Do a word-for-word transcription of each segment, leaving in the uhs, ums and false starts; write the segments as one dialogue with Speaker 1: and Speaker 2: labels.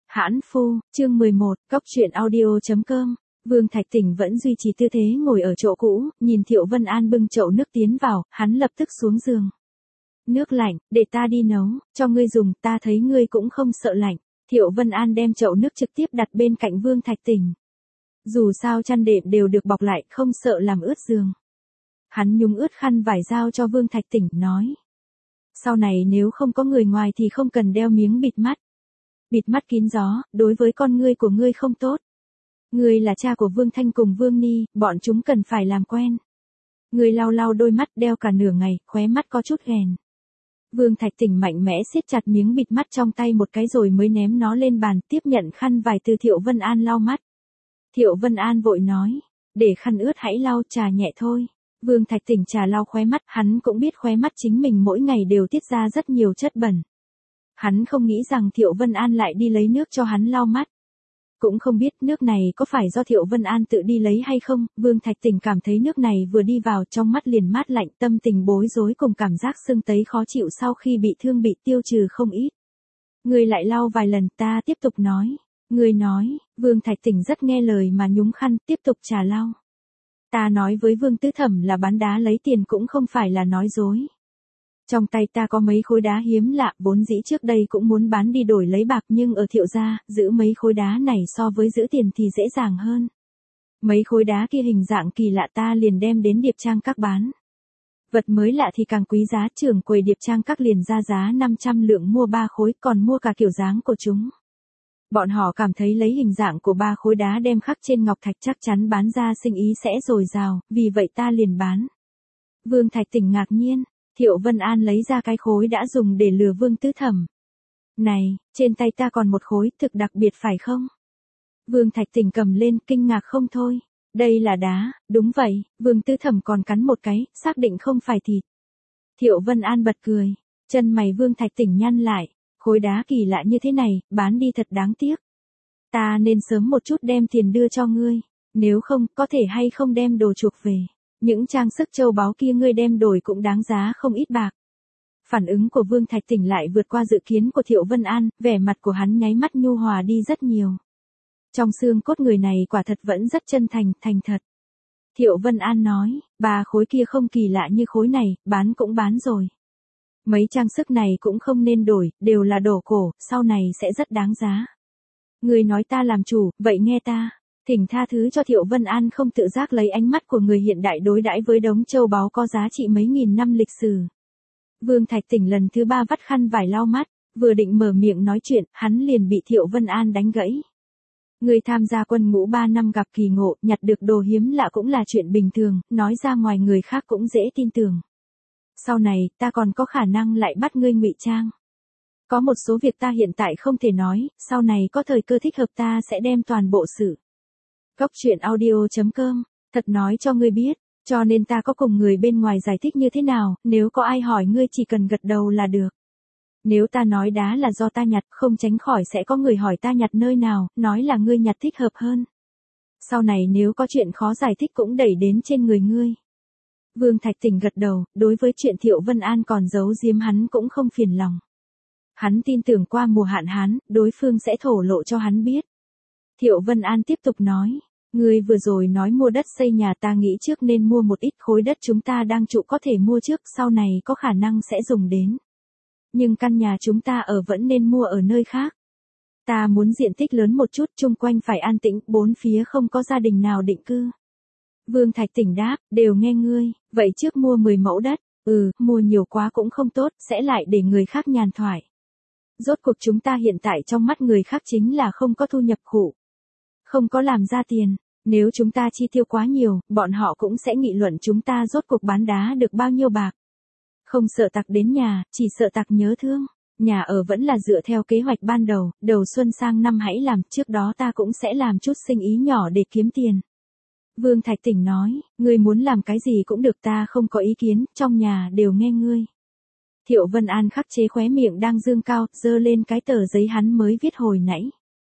Speaker 1: Hãn phu, chương mười một, cóc truyện audio chấm com. Vương Thạch Tỉnh vẫn duy trì tư thế ngồi ở chỗ cũ, nhìn Thiệu Vân An bưng chậu nước tiến vào, hắn lập tức xuống giường. Nước lạnh, để ta đi nấu, cho ngươi dùng, ta thấy ngươi cũng không sợ lạnh. Thiệu Vân An đem chậu nước trực tiếp đặt bên cạnh Vương Thạch Tỉnh. Dù sao chăn đệm đều được bọc lại, không sợ làm ướt giường. Hắn nhúng ướt khăn vải giao cho Vương Thạch Tỉnh, nói. Sau này nếu không có người ngoài thì không cần đeo miếng bịt mắt. Bịt mắt kín gió, đối với con ngươi của ngươi không tốt. Ngươi là cha của Vương Thanh cùng Vương Ni, bọn chúng cần phải làm quen. Ngươi lau lau đôi mắt, đeo cả nửa ngày, khóe mắt có chút ghèn. Vương Thạch Tỉnh mạnh mẽ siết chặt miếng bịt mắt trong tay một cái rồi mới ném nó lên bàn, tiếp nhận khăn vải từ Thiệu Vân An lau mắt. Thiệu Vân An vội nói, để khăn ướt hãy lau, trà nhẹ thôi. Vương Thạch Tỉnh trà lau khóe mắt, hắn cũng biết khóe mắt chính mình mỗi ngày đều tiết ra rất nhiều chất bẩn. Hắn không nghĩ rằng Thiệu Vân An lại đi lấy nước cho hắn lau mắt. Cũng không biết nước này có phải do Thiệu Vân An tự đi lấy hay không, Vương Thạch Tỉnh cảm thấy nước này vừa đi vào trong mắt liền mát lạnh, tâm tình bối rối cùng cảm giác sưng tấy khó chịu sau khi bị thương bị tiêu trừ không ít. Người lại lau vài lần, ta tiếp tục nói. Người nói, Vương Thạch Tỉnh rất nghe lời mà nhúng khăn, tiếp tục trà lau. Ta nói với Vương Tứ Thẩm là bán đá lấy tiền cũng không phải là nói dối. Trong tay ta có mấy khối đá hiếm lạ, vốn dĩ trước đây cũng muốn bán đi đổi lấy bạc nhưng ở Thiệu gia, giữ mấy khối đá này so với giữ tiền thì dễ dàng hơn. Mấy khối đá kia hình dạng kỳ lạ ta liền đem đến điệp trang các bán. Vật mới lạ thì càng quý giá, trưởng quầy điệp trang các liền ra giá năm trăm lượng mua ba khối, còn mua cả kiểu dáng của chúng. Bọn họ cảm thấy lấy hình dạng của ba khối đá đem khắc trên ngọc thạch chắc chắn bán ra sinh ý sẽ dồi dào, vì vậy ta liền bán. Vương Thạch Tỉnh ngạc nhiên. Thiệu Vân An lấy ra cái khối đã dùng để lừa Vương Tứ Thẩm. Này, trên tay ta còn một khối, thực đặc biệt phải không? Vương Thạch Tỉnh cầm lên, kinh ngạc không thôi. Đây là đá, đúng vậy, Vương Tứ Thẩm còn cắn một cái, xác định không phải thịt. Thiệu Vân An bật cười, chân mày Vương Thạch Tỉnh nhăn lại, khối đá kỳ lạ như thế này, bán đi thật đáng tiếc. Ta nên sớm một chút đem tiền đưa cho ngươi, nếu không, có thể hay không đem đồ chuộc về. Những trang sức châu báu kia ngươi đem đổi cũng đáng giá không ít bạc. Phản ứng của Vương Thạch Tỉnh lại vượt qua dự kiến của Thiệu Vân An, vẻ mặt của hắn nháy mắt nhu hòa đi rất nhiều. Trong xương cốt người này quả thật vẫn rất chân thành, thành thật. Thiệu Vân An nói, ba khối kia không kỳ lạ như khối này, bán cũng bán rồi. Mấy trang sức này cũng không nên đổi, đều là đồ cổ, sau này sẽ rất đáng giá. Người nói ta làm chủ, vậy nghe ta. Thỉnh tha thứ cho Thiệu Vân An không tự giác lấy ánh mắt của người hiện đại đối đãi với đống châu báu có giá trị mấy nghìn năm lịch sử. Vương Thạch Tỉnh lần thứ ba vắt khăn vải lau mắt, vừa định mở miệng nói chuyện, hắn liền bị Thiệu Vân An đánh gãy. Người tham gia quân ngũ ba năm gặp kỳ ngộ, nhặt được đồ hiếm lạ cũng là chuyện bình thường, nói ra ngoài người khác cũng dễ tin tưởng. Sau này, ta còn có khả năng lại bắt ngươi ngụy trang. Có một số việc ta hiện tại không thể nói, sau này có thời cơ thích hợp ta sẽ đem toàn bộ sự. Cóc truyện audio chấm com, thật nói cho ngươi biết, cho nên ta có cùng người bên ngoài giải thích như thế nào, nếu có ai hỏi ngươi chỉ cần gật đầu là được. Nếu ta nói đá là do ta nhặt, không tránh khỏi sẽ có người hỏi ta nhặt nơi nào, nói là ngươi nhặt thích hợp hơn. Sau này nếu có chuyện khó giải thích cũng đẩy đến trên người ngươi. Vương Thạch Tỉnh gật đầu, đối với chuyện Thiệu Vân An còn giấu giếm hắn cũng không phiền lòng. Hắn tin tưởng qua mùa hạn hán, đối phương sẽ thổ lộ cho hắn biết. Thiệu Vân An tiếp tục nói. Ngươi vừa rồi nói mua đất xây nhà, ta nghĩ trước nên mua một ít khối đất chúng ta đang trụ có thể mua trước, sau này có khả năng sẽ dùng đến. Nhưng căn nhà chúng ta ở vẫn nên mua ở nơi khác. Ta muốn diện tích lớn một chút, chung quanh phải an tĩnh, bốn phía không có gia đình nào định cư. Vương Thạch Tỉnh đáp, đều nghe ngươi, vậy trước mua mười mẫu đất, ừ, mua nhiều quá cũng không tốt, sẽ lại để người khác nhàn thoại. Rốt cuộc chúng ta hiện tại trong mắt người khác chính là không có thu nhập khủ. Không có làm ra tiền, nếu chúng ta chi tiêu quá nhiều, bọn họ cũng sẽ nghị luận chúng ta rốt cuộc bán đá được bao nhiêu bạc. Không sợ tặc đến nhà, chỉ sợ tặc nhớ thương. Nhà ở vẫn là dựa theo kế hoạch ban đầu, đầu xuân sang năm hãy làm, trước đó ta cũng sẽ làm chút sinh ý nhỏ để kiếm tiền. Vương Thạch Tỉnh nói, ngươi muốn làm cái gì cũng được, ta không có ý kiến, trong nhà đều nghe ngươi. Thiệu Vân An khắc chế khóe miệng đang dương cao, giơ lên cái tờ giấy hắn mới viết hồi nãy.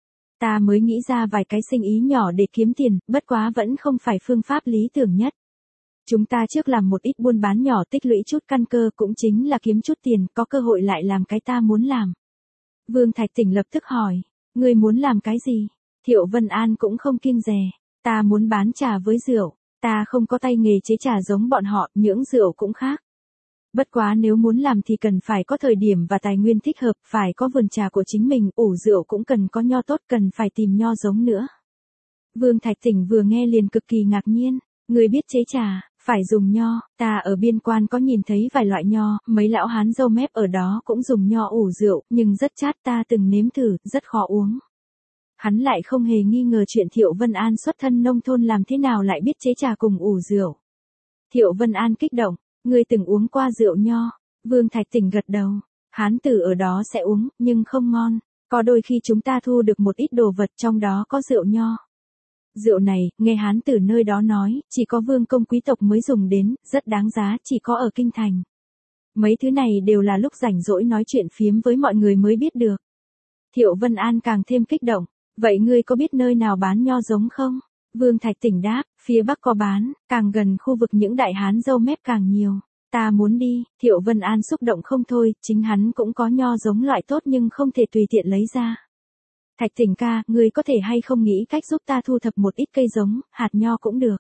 Speaker 1: Ta mới nghĩ ra vài cái sinh ý nhỏ để kiếm tiền, bất quá vẫn không phải phương pháp lý tưởng nhất. Chúng ta trước làm một ít buôn bán nhỏ tích lũy chút căn cơ cũng chính là kiếm chút tiền, có cơ hội lại làm cái ta muốn làm. Vương Thạch Tỉnh lập tức hỏi, Ngươi muốn làm cái gì? Thiệu Vân An cũng không kiêng dè. Ta muốn bán trà với rượu. Ta không có tay nghề chế trà giống bọn họ, những rượu cũng khác. Bất quá nếu muốn làm thì cần phải có thời điểm và tài nguyên thích hợp, phải có vườn trà của chính mình, ủ rượu cũng cần có nho tốt, cần phải tìm nho giống nữa. Vương Thạch Tỉnh vừa nghe liền cực kỳ ngạc nhiên. Người biết chế trà, phải dùng nho, ta ở biên quan có nhìn thấy vài loại nho, mấy lão hán râu mép ở đó cũng dùng nho ủ rượu, nhưng rất chát, ta từng nếm thử, rất khó uống. Hắn lại không hề nghi ngờ chuyện Thiệu Vân An xuất thân nông thôn làm thế nào lại biết chế trà cùng ủ rượu. Thiệu Vân An kích động, ngươi từng uống qua rượu nho? Vương Thạch Tỉnh gật đầu, hán tử ở đó sẽ uống, nhưng không ngon, có đôi khi chúng ta thu được một ít đồ vật trong đó có rượu nho. Rượu này, nghe hán tử nơi đó nói, chỉ có vương công quý tộc mới dùng đến, rất đáng giá, chỉ có ở kinh thành. Mấy thứ này đều là lúc rảnh rỗi nói chuyện phiếm với mọi người mới biết được. Thiệu Vân An càng thêm kích động, vậy ngươi có biết nơi nào bán nho giống không? Vương Thạch Tỉnh đáp, phía bắc có bán, càng gần khu vực những đại hán râu mép càng nhiều. Ta muốn đi. Thiệu Vân An xúc động không thôi, chính hắn cũng có nho giống loại tốt nhưng không thể tùy tiện lấy ra. Thạch Tỉnh ca, ngươi có thể hay không nghĩ cách giúp ta thu thập một ít cây giống, hạt nho cũng được.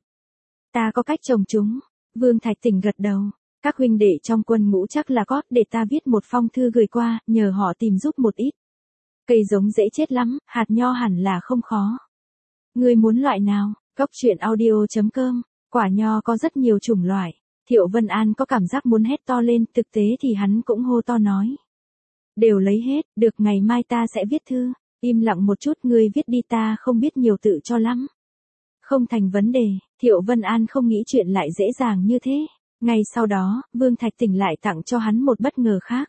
Speaker 1: Ta có cách trồng chúng. Vương Thạch Tỉnh gật đầu. Các huynh đệ trong quân ngũ chắc là có, để ta viết một phong thư gửi qua, nhờ họ tìm giúp một ít. Cây giống dễ chết lắm, hạt nho hẳn là không khó. Ngươi muốn loại nào? Cốc truyện audio chấm com. Quả nho có rất nhiều chủng loại. Thiệu Vân An có cảm giác muốn hét to lên, thực tế thì hắn cũng hô to nói. Đều lấy hết, được, ngày mai ta sẽ viết thư. Im lặng một chút, ngươi viết đi, ta không biết nhiều tự cho lắm. Không thành vấn đề. Thiệu Vân An không nghĩ chuyện lại dễ dàng như thế. Ngay sau đó, Vương Thạch Tỉnh lại tặng cho hắn một bất ngờ khác.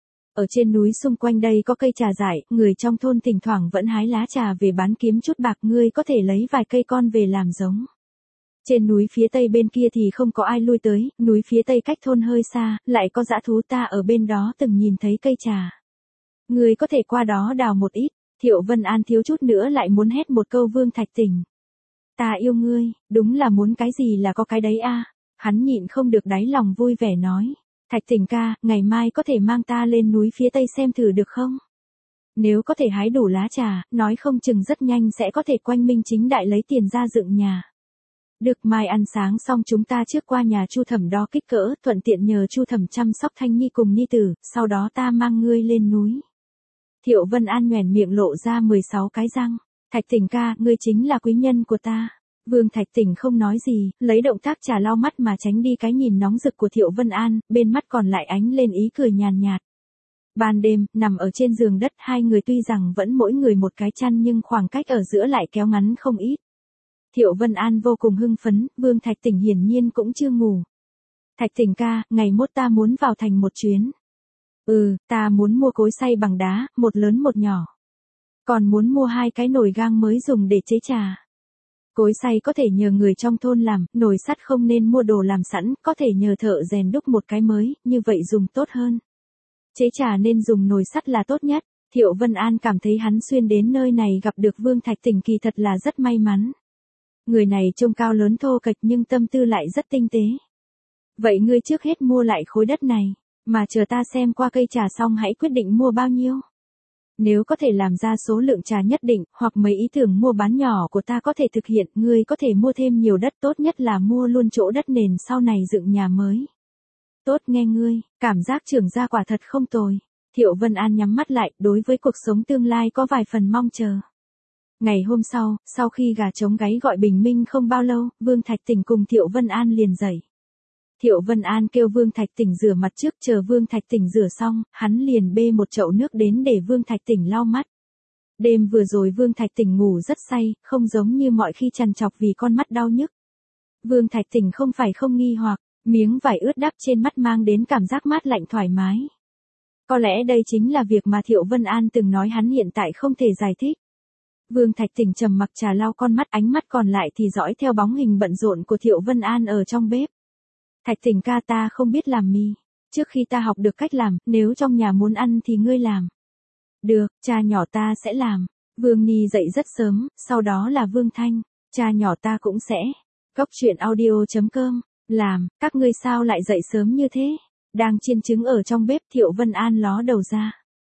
Speaker 1: Ở trên núi xung quanh đây có cây trà dại, người trong thôn thỉnh thoảng vẫn hái lá trà về bán kiếm chút bạc, ngươi có thể lấy vài cây con về làm giống. Trên núi phía tây bên kia thì không có ai lui tới, núi phía tây cách thôn hơi xa, lại có dã thú, ta ở bên đó từng nhìn thấy cây trà. Ngươi có thể qua đó đào một ít. Thiệu Vân An thiếu chút nữa lại muốn hét một câu Vương Thạch Tỉnh. Ta yêu ngươi, đúng là muốn cái gì là có cái đấy a. Hắn nhịn không được đáy lòng vui vẻ nói. Thạch Tỉnh ca, ngày mai có thể mang ta lên núi phía tây xem thử được không? Nếu có thể hái đủ lá trà, nói không chừng rất nhanh sẽ có thể quanh minh chính đại lấy tiền ra dựng nhà. Được, mai ăn sáng xong chúng ta trước qua nhà Chu Thẩm đo kích cỡ, thuận tiện nhờ Chu Thẩm chăm sóc Thanh Nhi cùng Nhi tử, sau đó ta mang ngươi lên núi. Thiệu Vân An nhoẻn miệng lộ ra mười sáu cái răng. Thạch Tỉnh ca, ngươi chính là quý nhân của ta. Vương Thạch Tỉnh không nói gì, lấy động tác trà lau mắt mà tránh đi cái nhìn nóng rực của Thiệu Vân An, bên mắt còn lại ánh lên ý cười nhàn nhạt. Ban đêm, nằm ở trên giường đất, hai người tuy rằng vẫn mỗi người một cái chăn nhưng khoảng cách ở giữa lại kéo ngắn không ít. Thiệu Vân An vô cùng hưng phấn, Vương Thạch Tỉnh hiển nhiên cũng chưa ngủ. Thạch Tỉnh ca, ngày mốt ta muốn vào thành một chuyến. Ừ, ta muốn mua cối xay bằng đá, một lớn một nhỏ. Còn muốn mua hai cái nồi gang mới dùng để chế trà. Cối xay có thể nhờ người trong thôn làm, nồi sắt không nên mua đồ làm sẵn, có thể nhờ thợ rèn đúc một cái mới, như vậy dùng tốt hơn. Chế trà nên dùng nồi sắt là tốt nhất. Thiệu Vân An cảm thấy hắn xuyên đến nơi này gặp được Vương Thạch Tỉnh kỳ thật là rất may mắn. Người này trông cao lớn thô kệch nhưng tâm tư lại rất tinh tế. Vậy ngươi trước hết mua lại khối đất này, mà chờ ta xem qua cây trà xong hãy quyết định mua bao nhiêu. Nếu có thể làm ra số lượng trà nhất định, hoặc mấy ý tưởng mua bán nhỏ của ta có thể thực hiện, ngươi có thể mua thêm nhiều đất, tốt nhất là mua luôn chỗ đất nền sau này dựng nhà mới. Tốt, nghe ngươi, cảm giác trưởng gia quả thật không tồi. Thiệu Vân An nhắm mắt lại, đối với cuộc sống tương lai có vài phần mong chờ. Ngày hôm sau, sau khi gà trống gáy gọi bình minh không bao lâu, Vương Thạch Tỉnh cùng Thiệu Vân An liền dậy. Thiệu Vân An kêu Vương Thạch Tỉnh rửa mặt trước, chờ Vương Thạch Tỉnh rửa xong, hắn liền bê một chậu nước đến để Vương Thạch Tỉnh lau mắt. Đêm vừa rồi Vương Thạch Tỉnh ngủ rất say, không giống như mọi khi trằn trọc vì con mắt đau nhức. Vương Thạch Tỉnh không phải không nghi hoặc, miếng vải ướt đắp trên mắt mang đến cảm giác mát lạnh thoải mái. Có lẽ đây chính là việc mà Thiệu Vân An từng nói hắn hiện tại không thể giải thích. Vương Thạch Tỉnh trầm mặc trà lau con mắt, ánh mắt còn lại thì dõi theo bóng hình bận rộn của Thiệu Vân An ở trong bếp. Thạch Tỉnh ca, ta không biết làm mì. Trước khi ta học được cách làm, nếu trong nhà muốn ăn thì ngươi làm. Được, cha nhỏ ta sẽ làm. Vương Ni dậy rất sớm, sau đó là Vương Thanh. Cha nhỏ ta cũng sẽ. Cốc truyện audio chấm com. Làm, các ngươi sao lại dậy sớm như thế? Đang chiên trứng ở trong bếp, Thiệu Vân An ló đầu ra.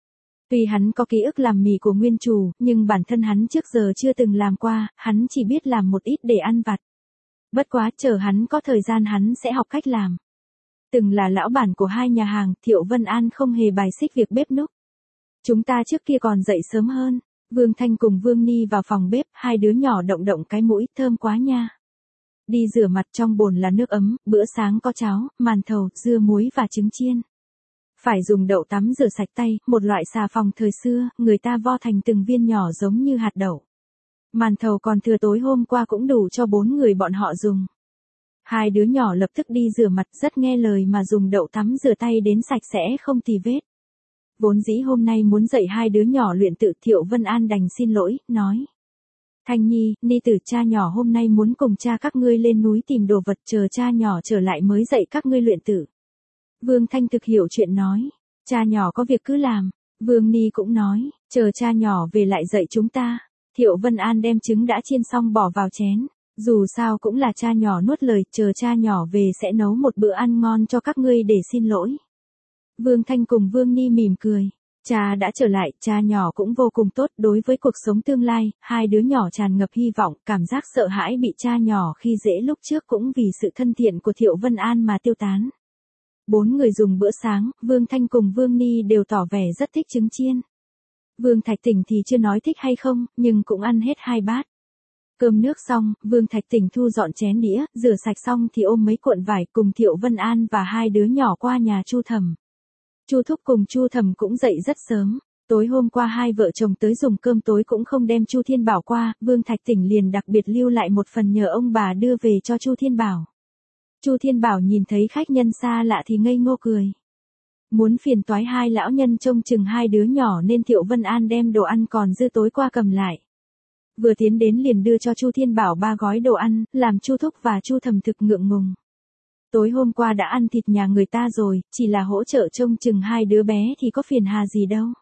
Speaker 1: Tuy hắn có ký ức làm mì của nguyên chủ, nhưng bản thân hắn trước giờ chưa từng làm qua, hắn chỉ biết làm một ít để ăn vặt. Bất quá chờ hắn có thời gian hắn sẽ học cách làm. Từng là lão bản của hai nhà hàng, Thiệu Vân An không hề bài xích việc bếp núc. Chúng ta trước kia còn dậy sớm hơn. Vương Thanh cùng Vương Ni vào phòng bếp, hai đứa nhỏ động động cái mũi, thơm quá nha. Đi rửa mặt, trong bồn là nước ấm, bữa sáng có cháo, màn thầu, dưa muối và trứng chiên. Phải dùng đậu tắm rửa sạch tay, một loại xà phòng thời xưa, người ta vo thành từng viên nhỏ giống như hạt đậu. Màn thầu còn thừa tối hôm qua cũng đủ cho bốn người bọn họ dùng. Hai đứa nhỏ lập tức đi rửa mặt, rất nghe lời mà dùng đậu tắm rửa tay đến sạch sẽ không tì vết. Vốn dĩ hôm nay muốn dạy hai đứa nhỏ luyện tự, Thiệu Vân An đành xin lỗi, nói. Thanh Nhi, Ni tử, cha nhỏ hôm nay muốn cùng cha các ngươi lên núi tìm đồ vật, chờ cha nhỏ trở lại mới dạy các ngươi luyện tự. Vương Thanh thực hiểu chuyện nói. Cha nhỏ có việc cứ làm. Vương Ni cũng nói, chờ cha nhỏ về lại dạy chúng ta. Thiệu Vân An đem trứng đã chiên xong bỏ vào chén. Dù sao cũng là cha nhỏ nuốt lời, chờ cha nhỏ về sẽ nấu một bữa ăn ngon cho các ngươi để xin lỗi. Vương Thanh cùng Vương Ni mỉm cười. Cha đã trở lại, cha nhỏ cũng vô cùng tốt, đối với cuộc sống tương lai, hai đứa nhỏ tràn ngập hy vọng, cảm giác sợ hãi bị cha nhỏ khi dễ lúc trước cũng vì sự thân thiện của Thiệu Vân An mà tiêu tán. Bốn người dùng bữa sáng, Vương Thanh cùng Vương Ni đều tỏ vẻ rất thích trứng chiên. Vương Thạch Tỉnh thì chưa nói thích hay không, nhưng cũng ăn hết hai bát. Cơm nước xong, Vương Thạch Tỉnh thu dọn chén đĩa, rửa sạch xong thì ôm mấy cuộn vải cùng Thiệu Vân An và hai đứa nhỏ qua nhà Chu Thẩm. Chu Thúc cùng Chu Thẩm cũng dậy rất sớm. Tối hôm qua hai vợ chồng tới dùng cơm tối cũng không đem Chu Thiên Bảo qua, Vương Thạch Tỉnh liền đặc biệt lưu lại một phần nhờ ông bà đưa về cho Chu Thiên Bảo. Chu Thiên Bảo nhìn thấy khách nhân xa lạ thì ngây ngô cười. Muốn phiền toái hai lão nhân trông chừng hai đứa nhỏ nên Thiệu Vân An đem đồ ăn còn dư tối qua cầm lại. Vừa tiến đến liền đưa cho Chu Thiên Bảo ba gói đồ ăn, làm Chu Thúc và Chu Thẩm thực ngượng ngùng. Tối hôm qua đã ăn thịt nhà người ta rồi, chỉ là hỗ trợ trông chừng hai đứa bé thì có phiền hà gì đâu.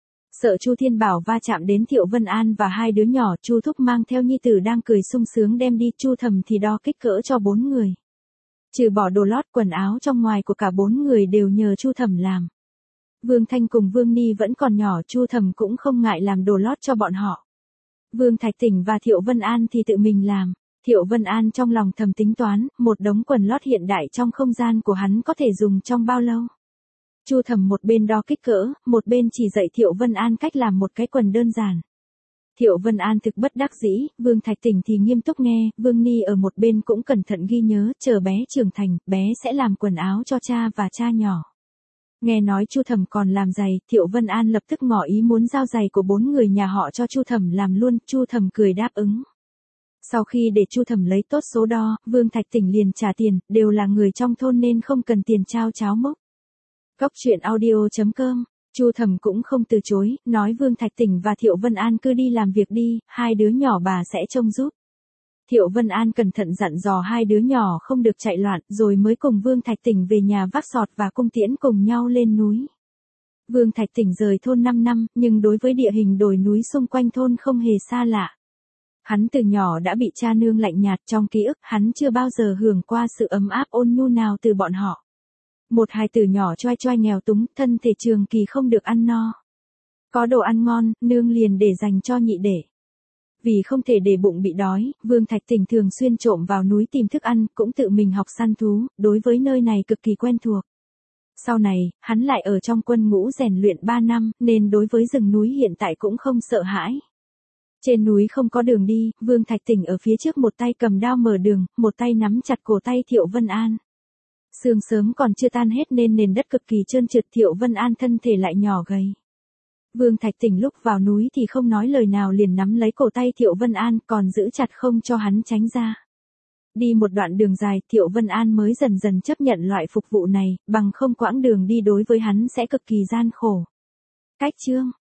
Speaker 1: Sợ Chu Thiên Bảo va chạm đến Thiệu Vân An và hai đứa nhỏ, Chu Thúc mang theo nhi tử đang cười sung sướng đem đi, Chu Thẩm thì đo kích cỡ cho bốn người. Trừ bỏ đồ lót, quần áo trong ngoài của cả bốn người đều nhờ Chu Thẩm làm. Vương Thanh cùng Vương Ni vẫn còn nhỏ, Chu Thẩm cũng không ngại làm đồ lót cho bọn họ. Vương Thạch Tỉnh và Thiệu Vân An thì tự mình làm. Thiệu Vân An trong lòng thầm tính toán, một đống quần lót hiện đại trong không gian của hắn có thể dùng trong bao lâu. Chu Thẩm một bên đo kích cỡ, một bên chỉ dạy Thiệu Vân An cách làm một cái quần đơn giản. Thiệu Vân An thực bất đắc dĩ, Vương Thạch Tỉnh thì nghiêm túc nghe, Vương Ni ở một bên cũng cẩn thận ghi nhớ, chờ bé trưởng thành, bé sẽ làm quần áo cho cha và cha nhỏ. Nghe nói Chu Thẩm còn làm giày, Thiệu Vân An lập tức ngỏ ý muốn giao giày của bốn người nhà họ cho Chu Thẩm làm luôn, Chu Thẩm cười đáp ứng. Sau khi để Chu Thẩm lấy tốt số đo, Vương Thạch Tỉnh liền trả tiền, đều là người trong thôn nên không cần tiền trao cháo mốc. Cóc truyện audio chấm com. Chu Thẩm cũng không từ chối, nói Vương Thạch Tỉnh và Thiệu Vân An cứ đi làm việc đi, hai đứa nhỏ bà sẽ trông giúp. Thiệu Vân An cẩn thận dặn dò hai đứa nhỏ không được chạy loạn, rồi mới cùng Vương Thạch Tỉnh về nhà vác sọt và cung tiễn cùng nhau lên núi. Vương Thạch Tỉnh rời thôn năm năm, nhưng đối với địa hình đồi núi xung quanh thôn không hề xa lạ. Hắn từ nhỏ đã bị cha nương lạnh nhạt, trong ký ức, hắn chưa bao giờ hưởng qua sự ấm áp ôn nhu nào từ bọn họ. Một hài tử nhỏ choai choai nghèo túng, thân thể trường kỳ không được ăn no. Có đồ ăn ngon, nương liền để dành cho nhị đệ. Vì không thể để bụng bị đói, Vương Thạch Tỉnh thường xuyên trộm vào núi tìm thức ăn, cũng tự mình học săn thú, đối với nơi này cực kỳ quen thuộc. Sau này, hắn lại ở trong quân ngũ rèn luyện ba năm, nên đối với rừng núi hiện tại cũng không sợ hãi. Trên núi không có đường đi, Vương Thạch Tỉnh ở phía trước một tay cầm đao mở đường, một tay nắm chặt cổ tay Thiệu Vân An. Sương sớm còn chưa tan hết nên nền đất cực kỳ trơn trượt, Thiệu Vân An thân thể lại nhỏ gầy. Vương Thạch Tỉnh lúc vào núi thì không nói lời nào liền nắm lấy cổ tay Thiệu Vân An, còn giữ chặt không cho hắn tránh ra. Đi một đoạn đường dài, Thiệu Vân An mới dần dần chấp nhận loại phục vụ này, bằng không quãng đường đi đối với hắn sẽ cực kỳ gian khổ. Cách chương